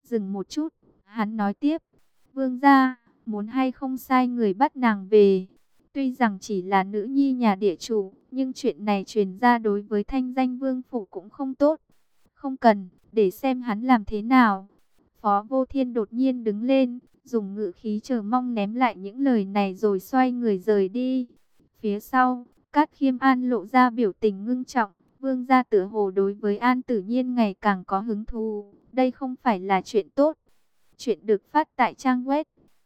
Dừng một chút, hắn nói tiếp, vương gia, muốn hay không sai người bắt nàng về. Tuy rằng chỉ là nữ nhi nhà địa chủ, nhưng chuyện này truyền ra đối với thanh danh vương phủ cũng không tốt. Không cần, để xem hắn làm thế nào. Phó Vô Thiên đột nhiên đứng lên, dùng ngữ khí chờ mong ném lại những lời này rồi xoay người rời đi. Phía sau, Cát Khiêm An lộ ra biểu tình ngưng trọng, vương gia tựa hồ đối với An Tử Nhiên ngày càng có hứng thú. Đây không phải là chuyện tốt. Chuyện được phát tại trang web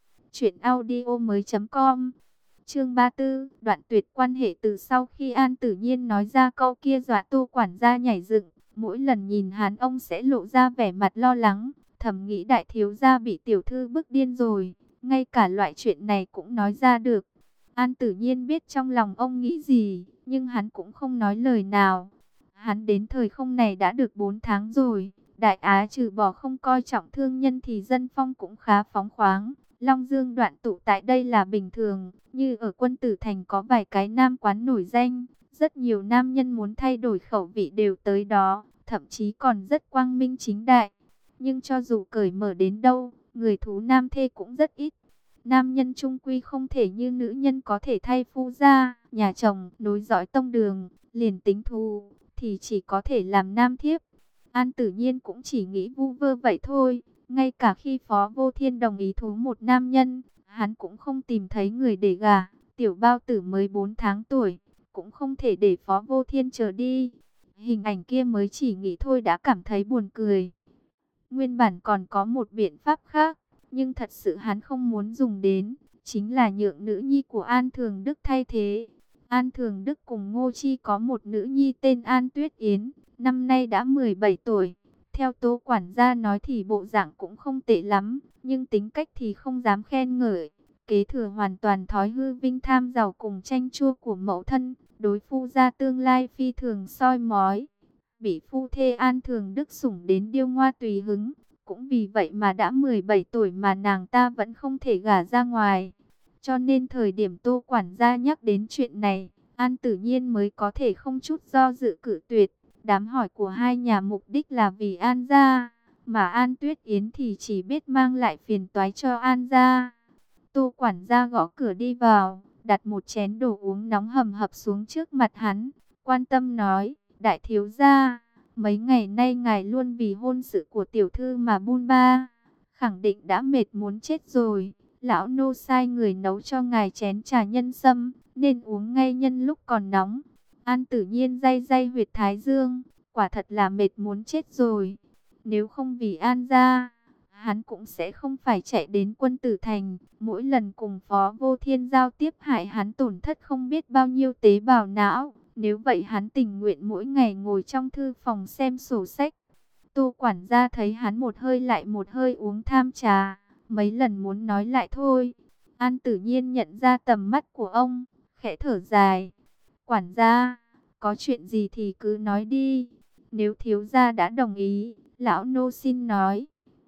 truyệnaudiomoi.com. Chương 34, đoạn tuyệt quan hệ. Từ sau khi An Tử Nhiên nói ra câu kia dọa Tô quản gia nhảy dựng, mỗi lần nhìn hắn ông sẽ lộ ra vẻ mặt lo lắng, thầm nghĩ đại thiếu gia bị tiểu thư bức điên rồi, ngay cả loại chuyện này cũng nói ra được. An Tử Nhiên biết trong lòng ông nghĩ gì, nhưng hắn cũng không nói lời nào. Hắn đến thời không này đã được 4 tháng rồi, Đại Á trừ bỏ không coi trọng thương nhân thì dân phong cũng khá phóng khoáng. Long Dương đoạn tụ tại đây là bình thường, như ở Quân Tử Thành có vài cái nam quán nổi danh, rất nhiều nam nhân muốn thay đổi khẩu vị đều tới đó, thậm chí còn rất quang minh chính đại. Nhưng cho dù cởi mở đến đâu, người thú nam thê cũng rất ít. Nam nhân trung quy không thể như nữ nhân có thể thay phu gia, nhà chồng, nối dõi tông đường, liền tính thù, thì chỉ có thể làm nam thiếp. An Tử Nhiên cũng chỉ nghĩ vu vơ vậy thôi. Ngay cả khi Phó Vô Thiên đồng ý thú một nam nhân, hắn cũng không tìm thấy người để gả. Tiểu bao tử mới 4 tháng tuổi, cũng không thể để Phó Vô Thiên chờ đi. Hình ảnh kia mới chỉ nghĩ thôi đã cảm thấy buồn cười. Nguyên bản còn có một biện pháp khác, nhưng thật sự hắn không muốn dùng đến, chính là nhượng nữ nhi của An Thường Đức thay thế. An Thường Đức cùng Ngô Chi có một nữ nhi tên An Tuyết Yến, năm nay đã 17 tuổi. Theo Tô quản gia nói thì bộ dạng cũng không tệ lắm, nhưng tính cách thì không dám khen ngợi. Kế thừa hoàn toàn thói hư vinh tham giàu cùng tranh chua của mẫu thân, đối phu gia tương lai phi thường soi mói. Bị phu thê An Thường Đức sủng đến điêu ngoa tùy hứng, cũng vì vậy mà đã 17 tuổi mà nàng ta vẫn không thể gả ra ngoài. Cho nên thời điểm Tô quản gia nhắc đến chuyện này, An Tử Nhiên mới có thể không chút do dự cự tuyệt. Đám hỏi của hai nhà mục đích là vì An gia, mà An Tuyết Yến thì chỉ biết mang lại phiền toái cho An gia. Tô quản gia gõ cửa đi vào, đặt một chén đồ uống nóng hầm hập xuống trước mặt hắn, quan tâm nói, đại thiếu gia, mấy ngày nay ngài luôn vì hôn sự của tiểu thư mà bôn ba, khẳng định đã mệt muốn chết rồi. Lão nô sai người nấu cho ngài chén trà nhân sâm, nên uống ngay nhân lúc còn nóng. An Tử Nhiên day day huyệt thái dương, quả thật là mệt muốn chết rồi. Nếu không vì An gia, hắn cũng sẽ không phải chạy đến Quân Tử Thành. Mỗi lần cùng Phó Vô Thiên giao tiếp hại hắn tổn thất không biết bao nhiêu tế bào não. Nếu vậy hắn tình nguyện mỗi ngày ngồi trong thư phòng xem sổ sách. Tô quản gia thấy hắn một hơi lại một hơi uống tham trà, mấy lần muốn nói lại thôi. An Tử Nhiên nhận ra tầm mắt của ông, khẽ thở dài. Quản gia, có chuyện gì thì cứ nói đi. Nếu thiếu gia đã đồng ý, lão nô xin nói.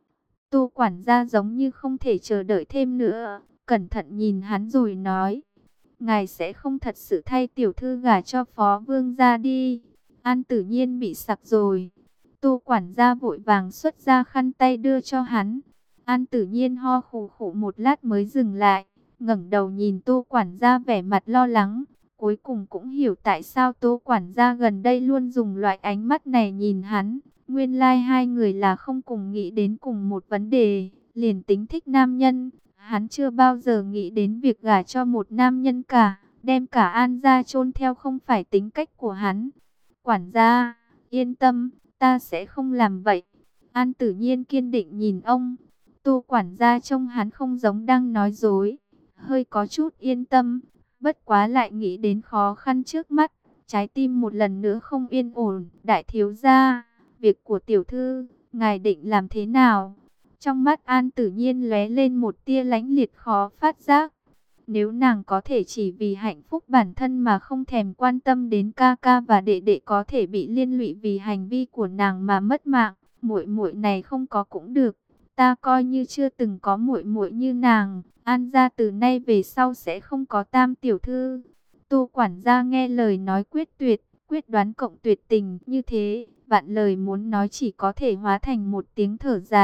Tô quản gia giống như không thể chờ đợi thêm nữa, cẩn thận nhìn hắn rồi nói. Ngài sẽ không thật sự thay tiểu thư gả cho Phó Vương gia đi. An Tử Nhiên bị sặc rồi. Tô quản gia vội vàng xuất ra khăn tay đưa cho hắn. An Tử Nhiên ho khủ khủ một lát mới dừng lại, ngẩng đầu nhìn Tô quản gia vẻ mặt lo lắng. Cuối cùng cũng hiểu tại sao Tô quản gia gần đây luôn dùng loại ánh mắt này nhìn hắn. Nguyên lai hai người là không cùng nghĩ đến cùng một vấn đề, liền tính thích nam nhân. Hắn chưa bao giờ nghĩ đến việc gả cho một nam nhân cả, đem cả An gia chôn theo không phải tính cách của hắn. Quản gia, yên tâm, ta sẽ không làm vậy. An Tử Nhiên kiên định nhìn ông. Tô quản gia trông hắn không giống đang nói dối, hơi có chút yên tâm. Bất quá lại nghĩ đến khó khăn trước mắt, trái tim một lần nữa không yên ổn. Đại thiếu gia, việc của tiểu thư, ngài định làm thế nào? Trong mắt An Tử Nhiên lóe lên một tia lãnh liệt khó phát giác. Nếu nàng có thể chỉ vì hạnh phúc bản thân mà không thèm quan tâm đến ca ca và đệ đệ có thể bị liên lụy vì hành vi của nàng mà mất mạng, muội muội này không có cũng được. Ta coi như chưa từng có muội muội như nàng. An gia từ nay về sau sẽ không có tam tiểu thư. Tô quản gia nghe lời nói quyết tuyệt, quyết đoán cộng tuyệt tình như thế, vạn lời muốn nói chỉ có thể hóa thành một tiếng thở dài.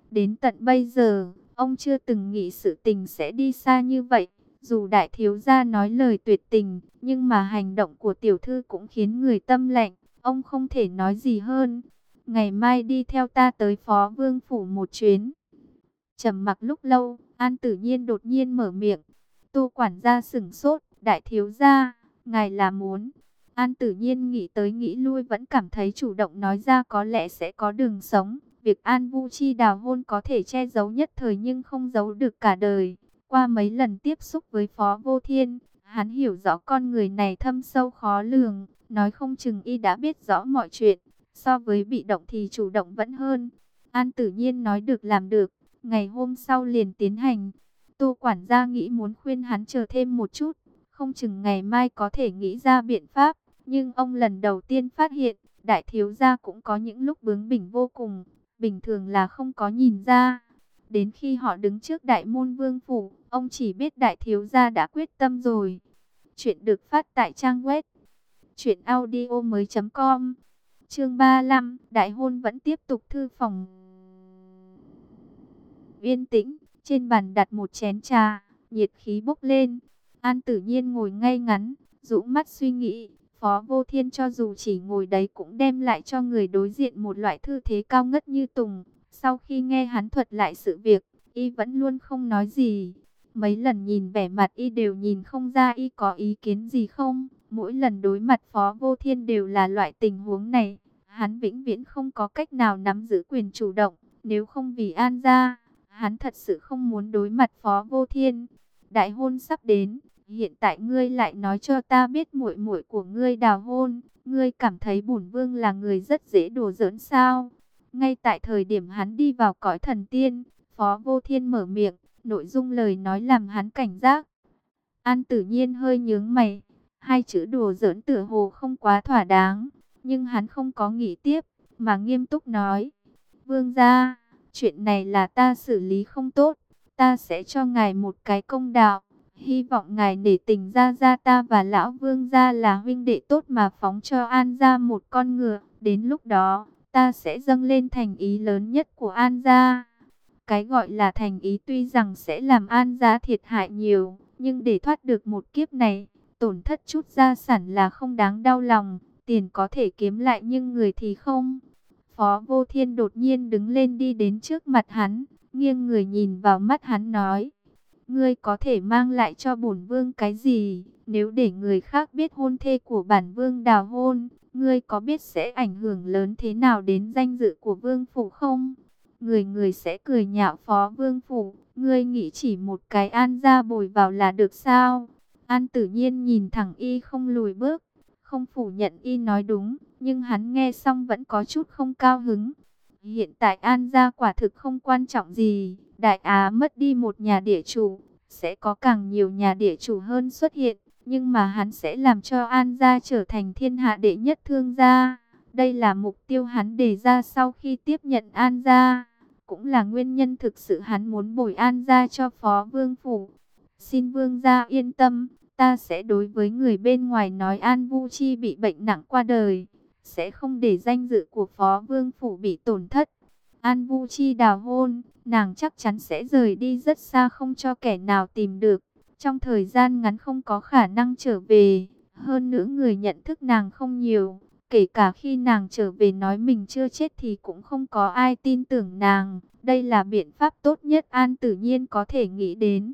Đến tận bây giờ, ông chưa từng nghĩ sự tình sẽ đi xa như vậy. Dù đại thiếu gia nói lời tuyệt tình, nhưng mà hành động của tiểu thư cũng khiến người tâm lạnh. Ông không thể nói gì hơn. Ngày mai đi theo ta tới Phó Vương phủ một chuyến. Trầm mặc lúc lâu, An Tử Nhiên đột nhiên mở miệng. Tô quản gia sửng sốt, đại thiếu gia, ngài là muốn. An Tử Nhiên nghĩ tới nghĩ lui vẫn cảm thấy chủ động nói ra có lẽ sẽ có đường sống. Việc An Vu Chi đào hôn có thể che giấu nhất thời nhưng không giấu được cả đời. Qua mấy lần tiếp xúc với Phó Vô Thiên, hắn hiểu rõ con người này thâm sâu khó lường. Nói không chừng y đã biết rõ mọi chuyện. So với bị động thì chủ động vẫn hơn. An Tử Nhiên nói được làm được. Ngày hôm sau liền tiến hành. Tô quản gia nghĩ muốn khuyên hắn chờ thêm một chút. Không chừng ngày mai có thể nghĩ ra biện pháp. Nhưng ông lần đầu tiên phát hiện, đại thiếu gia cũng có những lúc bướng bỉnh vô cùng. Bình thường là không có nhìn ra. Đến khi họ đứng trước đại môn vương phủ, ông chỉ biết đại thiếu gia đã quyết tâm rồi. Chuyện được phát tại trang web truyệnaudiomoi.com. Chương 35, đại hôn vẫn tiếp tục. Thư phòng yên tĩnh, trên bàn đặt một chén trà, nhiệt khí bốc lên. An Tử Nhiên ngồi ngay ngắn, rũ mắt suy nghĩ. Phó Vô Thiên cho dù chỉ ngồi đấy cũng đem lại cho người đối diện một loại thư thế cao ngất như tùng. Sau khi nghe hắn thuật lại sự việc, y vẫn luôn không nói gì. Mấy lần nhìn vẻ mặt y đều nhìn không ra y có ý kiến gì không. Mỗi lần đối mặt Phó Vô Thiên đều là loại tình huống này. Hắn vĩnh viễn không có cách nào nắm giữ quyền chủ động. Nếu không vì An gia, hắn thật sự không muốn đối mặt Phó Vô Thiên. Đại hôn sắp đến, hiện tại ngươi lại nói cho ta biết muội muội của ngươi đào hôn, ngươi cảm thấy bổn vương là người rất dễ đùa giỡn sao? Ngay tại thời điểm hắn đi vào cõi thần tiên, Phó Vô Thiên mở miệng, nội dung lời nói làm hắn cảnh giác. An Tử Nhiên hơi nhướng mày, hai chữ đùa giỡn tựa hồ không quá thỏa đáng, nhưng hắn không có nghĩ tiếp, mà nghiêm túc nói: "Vương gia, chuyện này là ta xử lý không tốt, ta sẽ cho ngài một cái công đạo. Hy vọng ngài nể tình gia gia ta và lão Vương gia là huynh đệ tốt mà phóng cho An gia một con ngựa. Đến lúc đó, ta sẽ dâng lên thành ý lớn nhất của An gia." Cái gọi là thành ý tuy rằng sẽ làm An gia thiệt hại nhiều, nhưng để thoát được một kiếp này, tổn thất chút gia sản là không đáng đau lòng. Tiền có thể kiếm lại nhưng người thì không. Phó Vô Thiên đột nhiên đứng lên đi đến trước mặt hắn, nghiêng người nhìn vào mắt hắn nói: "Ngươi có thể mang lại cho bổn vương cái gì? Nếu để người khác biết hôn thê của bản vương đào hôn, ngươi có biết sẽ ảnh hưởng lớn thế nào đến danh dự của vương phủ không? Người người sẽ cười nhạo Phó Vương phủ, ngươi nghĩ chỉ một cái An gia bồi vào là được sao?" An Tử Nhiên nhìn thẳng y không lùi bước, không phủ nhận y nói đúng, nhưng hắn nghe xong vẫn có chút không cao hứng. Hiện tại An gia quả thực không quan trọng gì, Đại Á mất đi một nhà địa chủ, sẽ có càng nhiều nhà địa chủ hơn xuất hiện, nhưng mà hắn sẽ làm cho An gia trở thành thiên hạ đệ nhất thương gia. Đây là mục tiêu hắn đề ra sau khi tiếp nhận An gia, cũng là nguyên nhân thực sự hắn muốn bồi An gia cho Phó Vương phủ. Xin Vương gia yên tâm, ta sẽ đối với người bên ngoài nói An Vu Chi bị bệnh nặng qua đời, sẽ không để danh dự của Phó Vương phủ bị tổn thất. An Vu Chi đào hôn, nàng chắc chắn sẽ rời đi rất xa không cho kẻ nào tìm được. Trong thời gian ngắn không có khả năng trở về. Hơn nữa người nhận thức nàng không nhiều. Kể cả khi nàng trở về nói mình chưa chết thì cũng không có ai tin tưởng nàng. Đây là biện pháp tốt nhất An Tử Nhiên có thể nghĩ đến.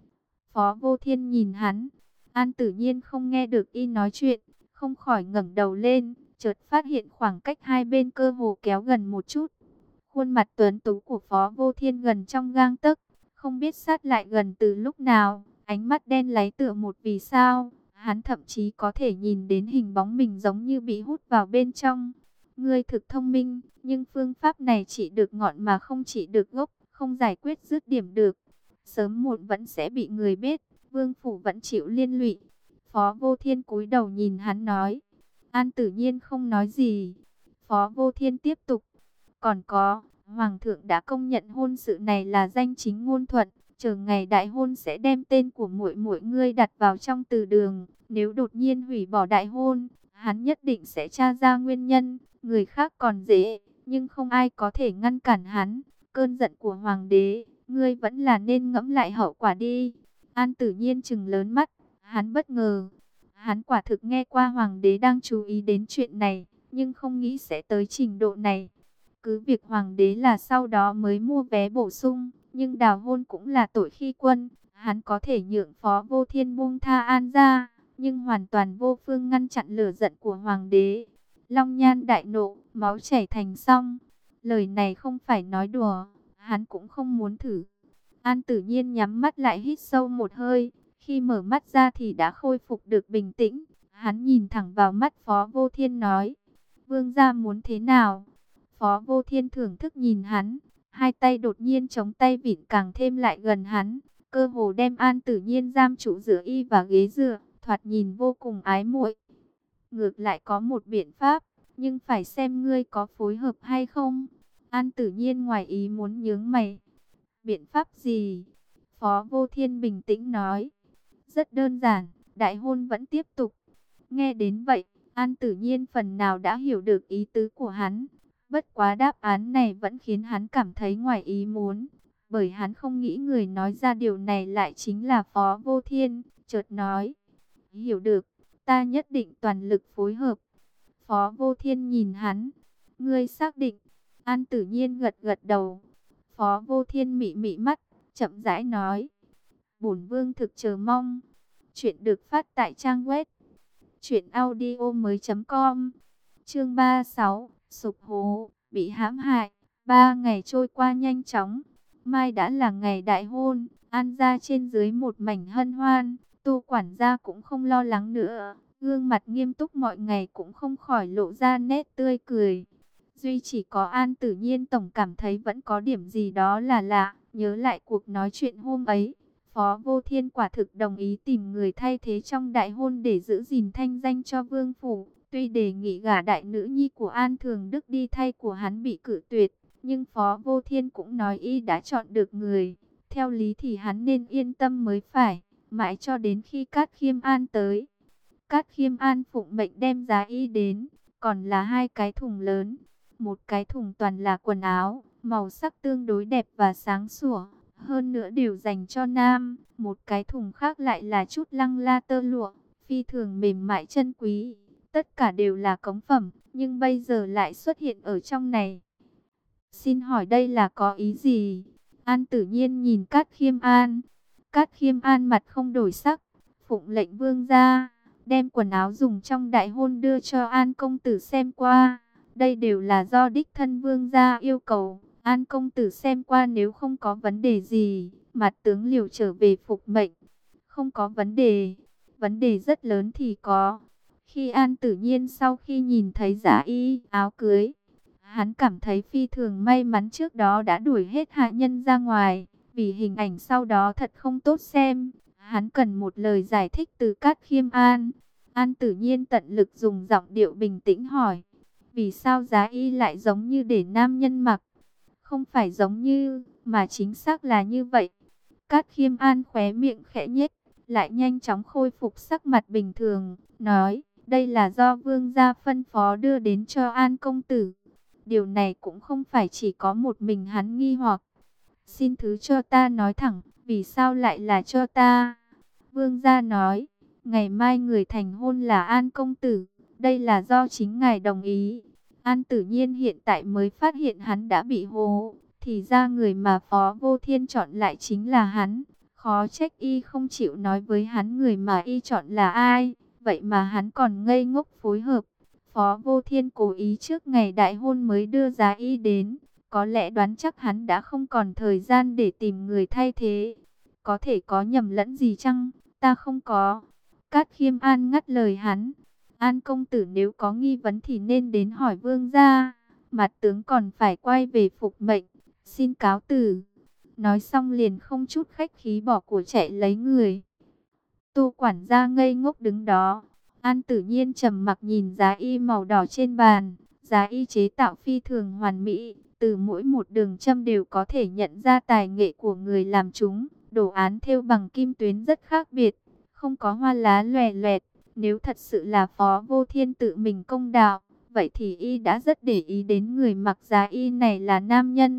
Phó Vô Thiên nhìn hắn. An Tử Nhiên không nghe được y nói chuyện, không khỏi ngẩng đầu lên, chợt phát hiện khoảng cách hai bên cơ hồ kéo gần một chút. Khuôn mặt tuấn tú của Phó Vô Thiên gần trong gang tấc, không biết sát lại gần từ lúc nào, ánh mắt đen láy tựa một vì sao, hắn thậm chí có thể nhìn đến hình bóng mình giống như bị hút vào bên trong. Ngươi thực thông minh, nhưng phương pháp này chỉ được ngọn mà không chỉ được gốc, không giải quyết dứt điểm được. Sớm muộn vẫn sẽ bị người biết, Vương phủ vẫn chịu liên lụy. Phó Vô Thiên cúi đầu nhìn hắn nói. An Tử Nhiên không nói gì. Phó Vô Thiên tiếp tục. Còn có, Hoàng thượng đã công nhận hôn sự này là danh chính ngôn thuận, chờ ngày đại hôn sẽ đem tên của muội muội ngươi đặt vào trong từ đường. Nếu đột nhiên hủy bỏ đại hôn, hắn nhất định sẽ tra ra nguyên nhân. Người khác còn dễ, nhưng không ai có thể ngăn cản hắn. cơn giận của hoàng đế, ngươi vẫn là nên ngẫm lại hậu quả đi. An Tử Nhiên trừng lớn mắt, hắn bất ngờ. Hắn quả thực nghe qua hoàng đế đang chú ý đến chuyện này, nhưng không nghĩ sẽ tới trình độ này. Cứ việc hoàng đế là sau đó mới mua vé bổ sung, nhưng đào hôn cũng là tội khi quân. Hắn có thể nhượng Phó Vô Thiên buông tha An ra, nhưng hoàn toàn vô phương ngăn chặn lửa giận của hoàng đế. Long Nhan đại nộ, máu chảy thành sông. Lời này không phải nói đùa, hắn cũng không muốn thử. An Tử Nhiên nhắm mắt lại hít sâu một hơi, khi mở mắt ra thì đã khôi phục được bình tĩnh. Hắn nhìn thẳng vào mắt Phó Vô Thiên nói, vương gia muốn thế nào? Phó Vô Thiên thưởng thức nhìn hắn, hai tay đột nhiên chống tay vịn càng thêm lại gần hắn, cơ hồ đem An Tử Nhiên giam trụ giữa y và ghế dựa, thoạt nhìn vô cùng ái muội. Ngược lại có một biện pháp, nhưng phải xem ngươi có phối hợp hay không. An Tử Nhiên ngoài ý muốn nhướng mày. Biện pháp gì? Phó Vô Thiên bình tĩnh nói. Rất đơn giản, đại hôn vẫn tiếp tục. Nghe đến vậy, An Tử Nhiên phần nào đã hiểu được ý tứ của hắn. Bất quá đáp án này vẫn khiến hắn cảm thấy ngoài ý muốn. Bởi hắn không nghĩ người nói ra điều này lại chính là Phó Vô Thiên. Chợt nói, hiểu được, ta nhất định toàn lực phối hợp. Phó Vô Thiên nhìn hắn, ngươi xác định? An Tử Nhiên gật gật đầu. Phó Vô Thiên mị mị mắt, chậm rãi nói, bổn vương thực chờ mong. Chuyện được phát tại trang web truyệnaudiomoi.com. Chương 36, sụp hố, bị hãm hại. 3 ngày trôi qua nhanh chóng. Mai đã là ngày đại hôn, An gia trên dưới một mảnh hân hoan. Tu quản gia cũng không lo lắng nữa, gương mặt nghiêm túc mọi ngày cũng không khỏi lộ ra nét tươi cười. Duy chỉ có An Tử Nhiên tổng cảm thấy vẫn có điểm gì đó là lạ. Nhớ lại cuộc nói chuyện hôm ấy, Phó Vô Thiên quả thực đồng ý tìm người thay thế trong đại hôn để giữ gìn thanh danh cho vương phủ. Tuy đề nghị gả đại nữ nhi của An Thường Đức đi thay của hắn bị cự tuyệt, nhưng Phó Vô Thiên cũng nói y đã chọn được người. Theo lý thì hắn nên yên tâm mới phải, mãi cho đến khi Cát Khiêm An tới. Cát Khiêm An phụng mệnh đem giá y đến, còn là 2 cái thùng lớn. Một cái thùng toàn là quần áo, màu sắc tương đối đẹp và sáng sủa, hơn nữa đều dành cho nam. Một cái thùng khác lại là chút lăng la tơ lụa, phi thường mềm mại chân quý. Tất cả đều là cống phẩm, nhưng bây giờ lại xuất hiện ở trong này. Xin hỏi đây là có ý gì? An Tử Nhiên nhìn Cát Khiêm An. Cát Khiêm An mặt không đổi sắc, phụng lệnh vương gia, đem quần áo dùng trong đại hôn đưa cho An công tử xem qua. Đây đều là do đích thân vương gia yêu cầu. An công tử xem qua, nếu không có vấn đề gì, mặt tướng liều trở về phục mệnh. Không có vấn đề rất lớn thì có. Khi An Tử Nhiên sau khi nhìn thấy giá y áo cưới, hắn cảm thấy phi thường may mắn trước đó đã đuổi hết hạ nhân ra ngoài, vì hình ảnh sau đó thật không tốt xem. Hắn cần một lời giải thích từ Cát Khiêm An. An Tử Nhiên tận lực dùng giọng điệu bình tĩnh hỏi, vì sao giá y lại giống như để nam nhân mặc? Không phải giống như, mà chính xác là như vậy. Cát Khiêm An khóe miệng khẽ nhếch, lại nhanh chóng khôi phục sắc mặt bình thường, nói, đây là do vương gia phân phó đưa đến cho An công tử. Điều này cũng không phải chỉ có một mình hắn nghi hoặc. Xin thứ cho ta nói thẳng, vì sao lại là cho ta? Vương gia nói, ngày mai người thành hôn là An công tử, đây là do chính ngài đồng ý. An Tử Nhiên hiện tại mới phát hiện hắn đã bị hố, thì ra người mà Phó Vô Thiên chọn lại chính là hắn. Khó trách y không chịu nói với hắn người mà y chọn là ai, vậy mà hắn còn ngây ngốc phối hợp. Phó Vô Thiên cố ý trước ngày đại hôn mới đưa giá y đến, có lẽ đoán chắc hắn đã không còn thời gian để tìm người thay thế. Có thể có nhầm lẫn gì chăng? Ta không có. Cát Khiêm An ngắt lời hắn. An công tử nếu có nghi vấn thì nên đến hỏi vương gia. Mặt tướng còn phải quay về phục mệnh. Xin cáo từ. Nói xong liền không chút khách khí bỏ của chạy lấy người. Tu quản gia ngây ngốc đứng đó. An Tử Nhiên trầm mặc nhìn giá y màu đỏ trên bàn. Giá y chế tạo phi thường hoàn mỹ. Từ mỗi một đường châm đều có thể nhận ra tài nghệ của người làm chúng. Đồ án thêu bằng kim tuyến rất khác biệt, không có hoa lá lòe loẹt. Nếu thật sự là Phó Vô Thiên tự mình công đạo, vậy thì y đã rất để ý đến người mặc giá y này là nam nhân,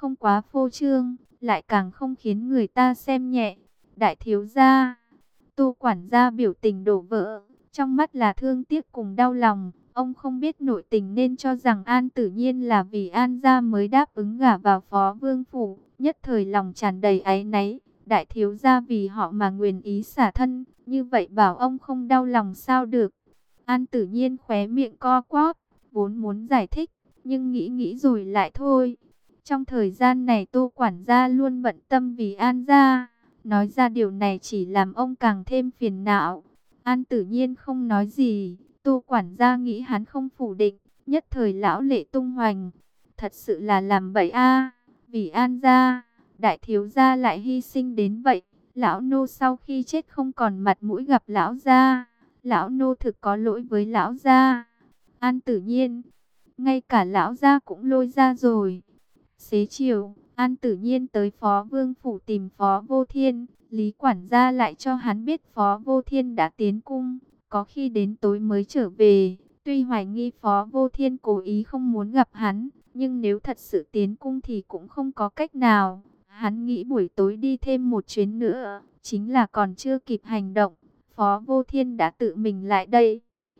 không quá phô trương, lại càng không khiến người ta xem nhẹ. Đại thiếu gia, Tô quản gia biểu tình đổ vỡ, trong mắt là thương tiếc cùng đau lòng. Ông không biết nội tình nên cho rằng An Tử Nhiên là vì An gia mới đáp ứng gả vào Phó Vương phủ, nhất thời lòng tràn đầy áy náy. Đại thiếu gia vì họ mà nguyền ý xả thân, như vậy bảo ông không đau lòng sao được. An Tử Nhiên khóe miệng co quắp, vốn muốn giải thích, nhưng nghĩ nghĩ rồi lại thôi. Trong thời gian này Tô quản gia luôn bận tâm vì An gia, nói ra điều này chỉ làm ông càng thêm phiền não. An Tử Nhiên không nói gì, Tô quản gia nghĩ hắn không phủ định, nhất thời lão lệ tung hoành. Thật sự là làm bậy a, vì An gia, đại thiếu gia lại hy sinh đến vậy. Lão nô sau khi chết không còn mặt mũi gặp lão gia, lão nô thực có lỗi với lão gia. An Tử Nhiên, ngay cả lão gia cũng lôi ra rồi. Xế chiều, An Tử Nhiên tới Phó Vương phủ tìm Phó Vô Thiên, Lý quản gia lại cho hắn biết Phó Vô Thiên đã tiến cung, có khi đến tối mới trở về. Tuy hoài nghi Phó Vô Thiên cố ý không muốn gặp hắn, nhưng nếu thật sự tiến cung thì cũng không có cách nào. Hắn nghĩ buổi tối đi thêm một chuyến nữa, chính là còn chưa kịp hành động, Phó Vô Thiên đã tự mình lại đây.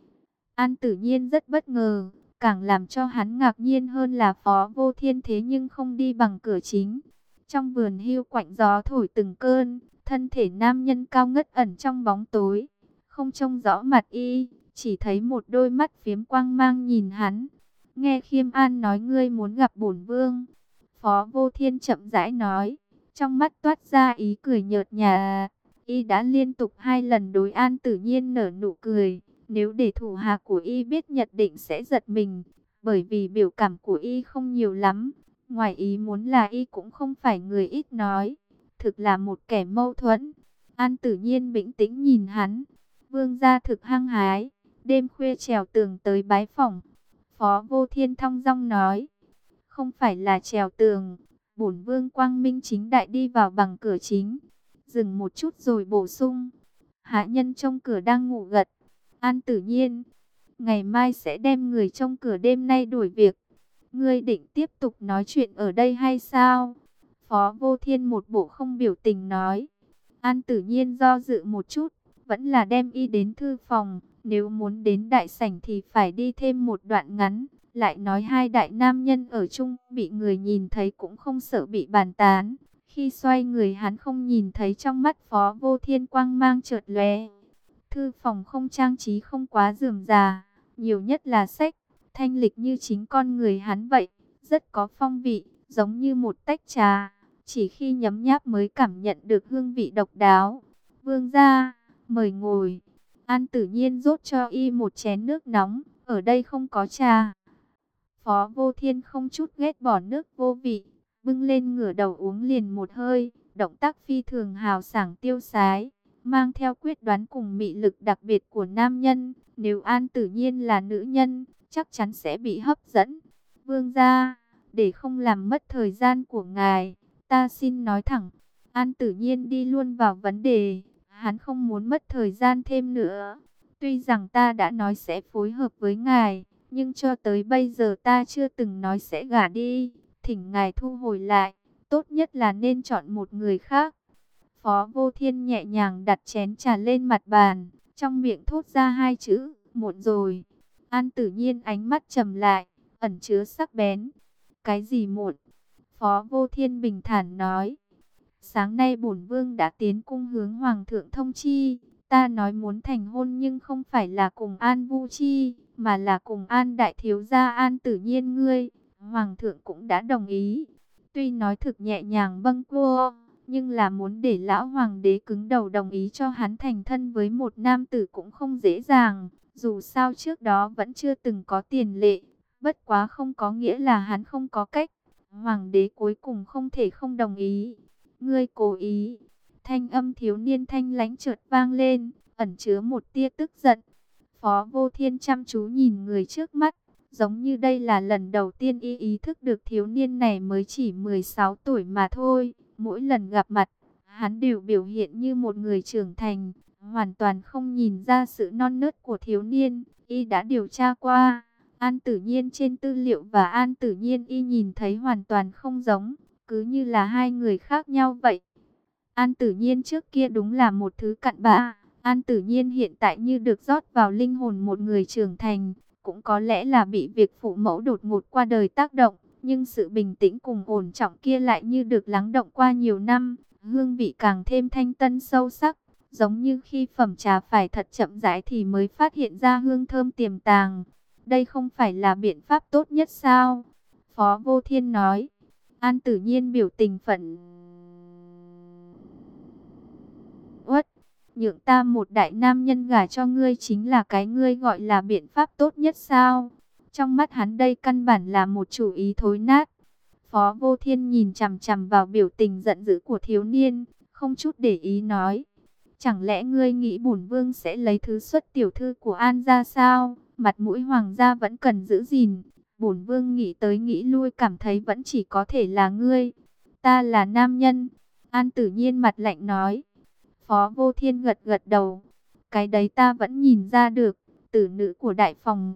An Tử Nhiên rất bất ngờ, càng làm cho hắn ngạc nhiên hơn là Phó Vô Thiên thế nhưng không đi bằng cửa chính. Trong vườn hưu quạnh gió thổi từng cơn, thân thể nam nhân cao ngất ẩn trong bóng tối, không trông rõ mặt y, chỉ thấy một đôi mắt phiếm quang mang nhìn hắn. Nghe Khiêm An nói ngươi muốn gặp bổn vương. Phó Vô Thiên chậm rãi nói, trong mắt toát ra ý cười nhợt nhạt. Y đã liên tục 2 lần đối An Tử Nhiên nở nụ cười. Nếu để thủ hạ của y biết nhất định sẽ giật mình, bởi vì biểu cảm của y không nhiều lắm. Ngoài ý muốn là y cũng không phải người ít nói, thực là một kẻ mâu thuẫn. An Tử Nhiên bình tĩnh nhìn hắn, vương gia thực hăng hái, đêm khuya trèo tường tới bái phỏng. Phó Vô Thiên thong dong nói, không phải là trèo tường, bổn vương quang minh chính đại đi vào bằng cửa chính. Dừng một chút rồi bổ sung, hạ nhân trong cửa đang ngủ gật. An Tử Nhiên, ngày mai sẽ đem người trong cửa đêm nay đuổi việc. Ngươi định tiếp tục nói chuyện ở đây hay sao? Phó Vô Thiên một bộ không biểu tình nói. An Tử Nhiên do dự một chút, vẫn là đem y đến thư phòng. Nếu muốn đến đại sảnh thì phải đi thêm một đoạn ngắn. Lại nói 2 đại nam nhân ở chung, bị người nhìn thấy cũng không sợ bị bàn tán. Khi xoay người hắn không nhìn thấy trong mắt Phó Vô Thiên quang mang chợt lóe. Thư phòng không trang trí không quá rườm rà, nhiều nhất là sách, thanh lịch như chính con người hắn vậy, rất có phong vị, giống như một tách trà, chỉ khi nhấm nháp mới cảm nhận được hương vị độc đáo. Vương gia, mời ngồi. An Tử Nhiên rót cho y một chén nước nóng, ở đây không có trà. Phó Vô Thiên không chút ghét bỏ nước vô vị, bưng lên ngửa đầu uống liền một hơi, động tác phi thường hào sảng tiêu sái, mang theo quyết đoán cùng mị lực đặc biệt của nam nhân. Nếu An Tử Nhiên là nữ nhân, chắc chắn sẽ bị hấp dẫn. Vương gia, để không làm mất thời gian của ngài, ta xin nói thẳng. An Tử Nhiên đi luôn vào vấn đề, hắn không muốn mất thời gian thêm nữa. Tuy rằng ta đã nói sẽ phối hợp với ngài, nhưng cho tới bây giờ ta chưa từng nói sẽ gả đi. Thỉnh ngài thu hồi lại, tốt nhất là nên chọn một người khác. Phó Vô Thiên nhẹ nhàng đặt chén trà lên mặt bàn, trong miệng thốt ra 2 chữ, muộn rồi. An Tử Nhiên ánh mắt trầm lại, ẩn chứa sắc bén. Cái gì muộn? Phó Vô Thiên bình thản nói. Sáng nay bổn vương đã tiến cung hướng hoàng thượng thông chi, ta nói muốn thành hôn nhưng không phải là cùng An Vu Chi, mà là cùng An đại thiếu gia An Tử Nhiên ngươi. Hoàng thượng cũng đã đồng ý. Tuy nói thực nhẹ nhàng bâng quơ, nhưng là muốn để lão hoàng đế cứng đầu đồng ý cho hắn thành thân với một nam tử cũng không dễ dàng. Dù sao trước đó vẫn chưa từng có tiền lệ, bất quá không có nghĩa là hắn không có cách. Hoàng đế cuối cùng không thể không đồng ý. Ngươi cố ý. Thanh âm thiếu niên thanh lãnh chợt vang lên, ẩn chứa một tia tức giận. Phó Vô Thiên chăm chú nhìn người trước mắt, giống như đây là lần đầu tiên y ý thức được thiếu niên này mới chỉ 16 tuổi mà thôi. Mỗi lần gặp mặt, hắn đều biểu hiện như một người trưởng thành, hoàn toàn không nhìn ra sự non nớt của thiếu niên. Y đã điều tra qua, An Tử Nhiên trên tư liệu và An Tử Nhiên y nhìn thấy hoàn toàn không giống. cứ như là hai người khác nhau vậy. An Tử Nhiên trước kia đúng là một thứ cặn bã, An Tử Nhiên hiện tại như được rót vào linh hồn một người trưởng thành, cũng có lẽ là bị việc phụ mẫu đột ngột qua đời tác động, nhưng sự bình tĩnh cùng ổn trọng kia lại như được lắng động qua nhiều năm, hương vị càng thêm thanh tân sâu sắc, giống như khi phẩm trà phải thật chậm rãi thì mới phát hiện ra hương thơm tiềm tàng. Đây không phải là biện pháp tốt nhất sao? Phó Vô Thiên nói. An Tử Nhiên biểu tình phẫn uất, nhượng ta một đại nam nhân gả cho ngươi chính là cái ngươi gọi là biện pháp tốt nhất sao? Trong mắt hắn đây căn bản là một chủ ý thối nát. Phó Vô Thiên nhìn chằm chằm vào biểu tình giận dữ của thiếu niên, không chút để ý nói. Chẳng lẽ ngươi nghĩ bổn vương sẽ lấy thứ xuất tiểu thư của An gia sao? Mặt mũi hoàng gia vẫn cần giữ gìn. Bổn vương nghĩ tới nghĩ lui cảm thấy vẫn chỉ có thể là ngươi. Ta là nam nhân. An Tử Nhiên mặt lạnh nói. Phó Vô Thiên gật gật đầu. Cái đấy ta vẫn nhìn ra được. Tử nữ của đại phòng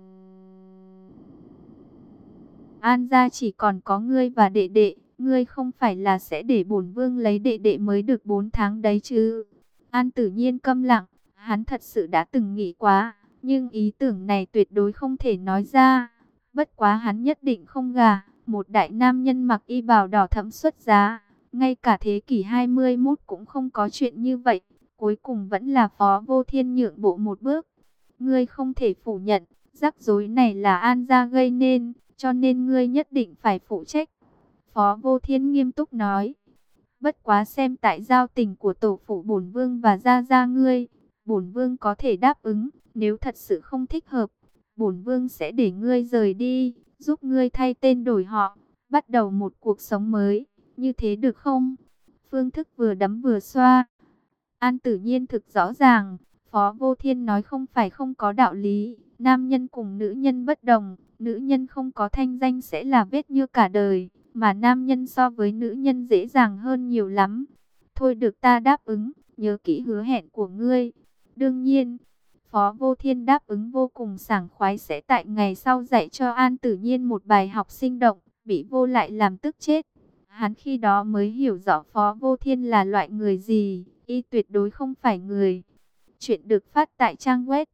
An gia chỉ còn có ngươi và đệ đệ. Ngươi không phải là sẽ để bổn vương lấy đệ đệ mới được 4 tháng đấy chứ? An Tử Nhiên câm lặng. Hắn thật sự đã từng nghĩ quá. Nhưng ý tưởng này tuyệt đối không thể nói ra. Bất quá hắn nhất định không gả một đại nam nhân mặc y bào đỏ thẫm xuất giá. Ngay cả thế kỷ 21 cũng không có chuyện như vậy. Cuối cùng vẫn là Phó Vô Thiên nhượng bộ một bước. Ngươi không thể phủ nhận, rắc rối này là An gia gây nên, cho nên ngươi nhất định phải phụ trách. Phó Vô Thiên nghiêm túc nói. Bất quá xem tại giao tình của tổ phụ bổn vương và gia gia ngươi, bổn vương có thể đáp ứng, nếu thật sự không thích hợp, bổn vương sẽ để ngươi rời đi, giúp ngươi thay tên đổi họ, bắt đầu một cuộc sống mới, như thế được không? Phương thức vừa đấm vừa xoa. An Tử Nhiên thực rõ ràng, Phó Vô Thiên nói không phải không có đạo lý, nam nhân cùng nữ nhân bất đồng, nữ nhân không có thanh danh sẽ là vết nhơ cả đời, mà nam nhân so với nữ nhân dễ dàng hơn nhiều lắm. Thôi được ta đáp ứng, nhớ kỹ hứa hẹn của ngươi. Đương nhiên, Phó Vô Thiên đáp ứng vô cùng sảng khoái sẽ tại ngày sau dạy cho An Tử Nhiên một bài học sinh động, bị vô lại làm tức chết. Hắn khi đó mới hiểu rõ Phó Vô Thiên là loại người gì, y tuyệt đối không phải người. Chuyện được phát tại trang web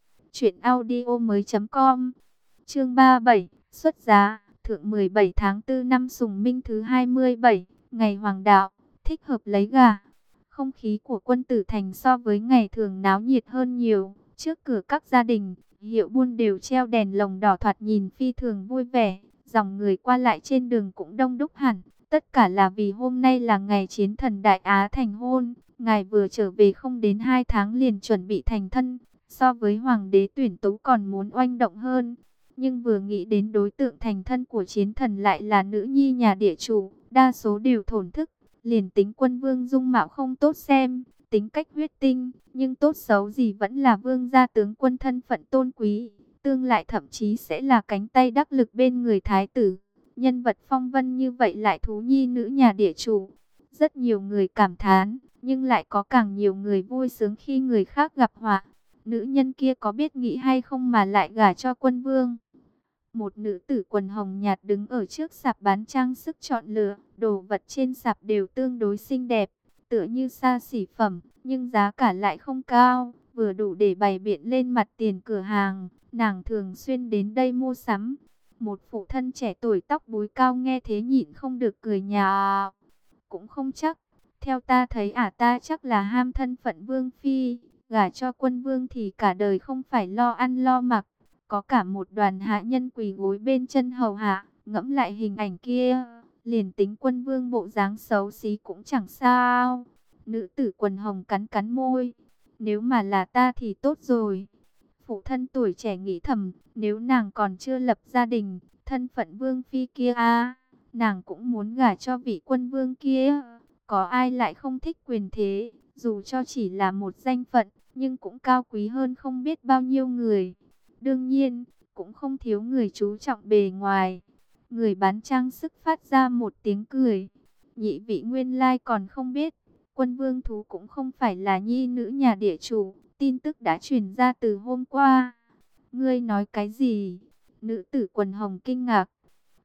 truyệnaudiomoi.com. Chương 37, xuất giá, thượng 17 tháng 4 năm Sùng Minh thứ 27, ngày hoàng đạo, thích hợp lấy gà. Không khí của Quân Tử Thành so với ngày thường náo nhiệt hơn nhiều. Trước cửa các gia đình, hiệu buôn đều treo đèn lồng đỏ thoạt nhìn phi thường vui vẻ. Dòng người qua lại trên đường cũng đông đúc hẳn. Tất cả là vì hôm nay là ngày chiến thần Đại Á thành hôn. Ngài vừa trở về không đến 2 tháng liền chuẩn bị thành thân. So với hoàng đế tuyển tú còn muốn oanh động hơn. Nhưng vừa nghĩ đến đối tượng thành thân của chiến thần lại là nữ nhi nhà địa chủ, đa số đều thổn thức. Liền tính Quân vương dung mạo không tốt xem, tính cách huyết tinh, nhưng tốt xấu gì vẫn là vương gia tướng quân thân phận tôn quý, tương lại thậm chí sẽ là cánh tay đắc lực bên người thái tử. Nhân vật phong vân như vậy lại thú nhi nữ nhà địa chủ. Rất nhiều người cảm thán, nhưng lại có càng nhiều người vui sướng khi người khác gặp họa. Nữ nhân kia có biết nghĩ hay không mà lại gả cho Quân vương? Một nữ tử quần hồng nhạt đứng ở trước sạp bán trang sức chọn lựa, đồ vật trên sạp đều tương đối xinh đẹp, tựa như xa xỉ phẩm, nhưng giá cả lại không cao, vừa đủ để bày biện lên mặt tiền cửa hàng. Nàng thường xuyên đến đây mua sắm. Một phụ thân trẻ tuổi tóc búi cao nghe thế nhịn không được cười nhạo. Cũng không chắc, theo ta thấy ta chắc là ham thân phận vương phi, gả cho Quân vương thì cả đời không phải lo ăn lo mặc. Có cả một đoàn hạ nhân quỳ gối bên chân hầu hạ, ngẫm lại hình ảnh kia, liền tính Quân vương bộ dáng xấu xí cũng chẳng sao. Nữ tử quần hồng cắn cắn môi, nếu mà là ta thì tốt rồi. Phụ thân tuổi trẻ nghĩ thầm, nếu nàng còn chưa lập gia đình, thân phận vương phi kia nàng cũng muốn gả cho vị Quân vương kia. Có ai lại không thích quyền thế, dù cho chỉ là một danh phận, nhưng cũng cao quý hơn không biết bao nhiêu người. Đương nhiên, cũng không thiếu người chú trọng bề ngoài. Người bán trang sức phát ra một tiếng cười. Nhị vị nguyên lai còn không biết, Quân vương thú cũng không phải là nhi nữ nhà địa chủ. Tin tức đã truyền ra từ hôm qua. Ngươi nói cái gì? Nữ tử quần hồng kinh ngạc.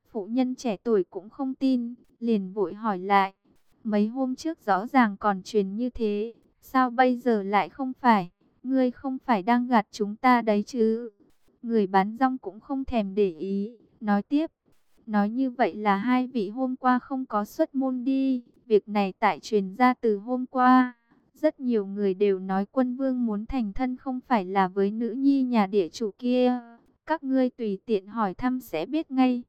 Phụ nhân trẻ tuổi cũng không tin, liền vội hỏi lại. Mấy hôm trước rõ ràng còn truyền như thế, sao bây giờ lại không phải? Ngươi không phải đang gạt chúng ta đấy chứ? Người bán rong cũng không thèm để ý, nói tiếp. Nói như vậy là hai vị hôm qua không có xuất môn đi. Việc này tại truyền ra từ hôm qua. Rất nhiều người đều nói quân vương muốn thành thân không phải là với nữ nhi nhà địa chủ kia. Các ngươi tùy tiện hỏi thăm sẽ biết ngay.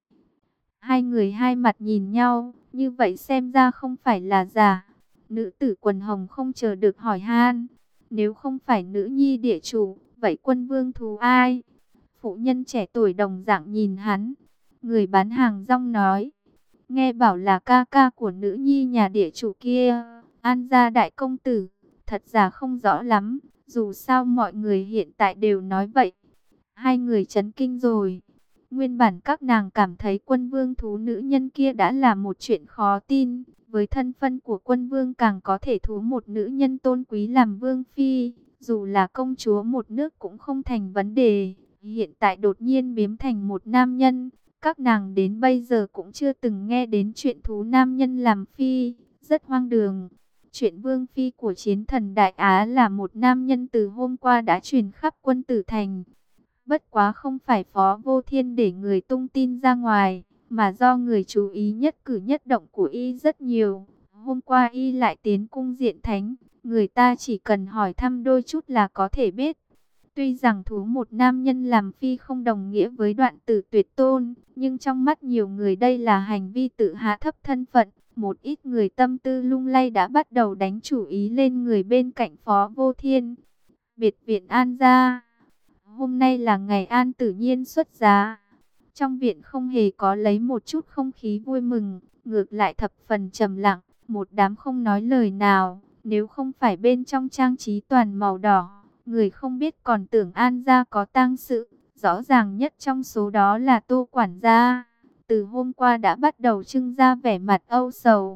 Hai người hai mặt nhìn nhau, như vậy xem ra không phải là giả. Nữ tử quần hồng không chờ được hỏi han. Nếu không phải nữ nhi địa chủ, vậy quân vương thù ai? Phụ nhân trẻ tuổi đồng dạng nhìn hắn. Người bán hàng rong nói, nghe bảo là ca ca của nữ nhi nhà địa chủ kia, An gia đại công tử. Thật ra không rõ lắm, dù sao mọi người hiện tại đều nói vậy. Hai người chấn kinh rồi. Nguyên bản các nàng cảm thấy quân vương thú nữ nhân kia đã là một chuyện khó tin. Với thân phận của quân vương càng có thể thú một nữ nhân tôn quý làm vương phi. Dù là công chúa một nước cũng không thành vấn đề. Hiện tại đột nhiên biến thành một nam nhân. Các nàng đến bây giờ cũng chưa từng nghe đến chuyện thú nam nhân làm phi. Rất hoang đường. Chuyện vương phi của chiến thần Đại Á là một nam nhân từ hôm qua đã truyền khắp quân tử thành. Bất quá không phải Phó Vô Thiên để người tung tin ra ngoài, mà do người chú ý nhất cử nhất động của y rất nhiều. Hôm qua y lại tiến cung diện thánh, người ta chỉ cần hỏi thăm đôi chút là có thể biết. Tuy rằng thú một nam nhân làm phi không đồng nghĩa với đoạn tử tuyệt tôn, nhưng trong mắt nhiều người đây là hành vi tự hạ thấp thân phận. Một ít người tâm tư lung lay đã bắt đầu đánh chủ ý lên người bên cạnh Phó Vô Thiên. Biệt viện An gia. Hôm nay là ngày An Tử Nhiên xuất giá. Trong viện không hề có lấy một chút không khí vui mừng, ngược lại thập phần trầm lặng, một đám không nói lời nào. Nếu không phải bên trong trang trí toàn màu đỏ, người không biết còn tưởng An gia có tang sự. Rõ ràng nhất trong số đó là Tô quản gia. Từ hôm qua đã bắt đầu trưng ra vẻ mặt âu sầu.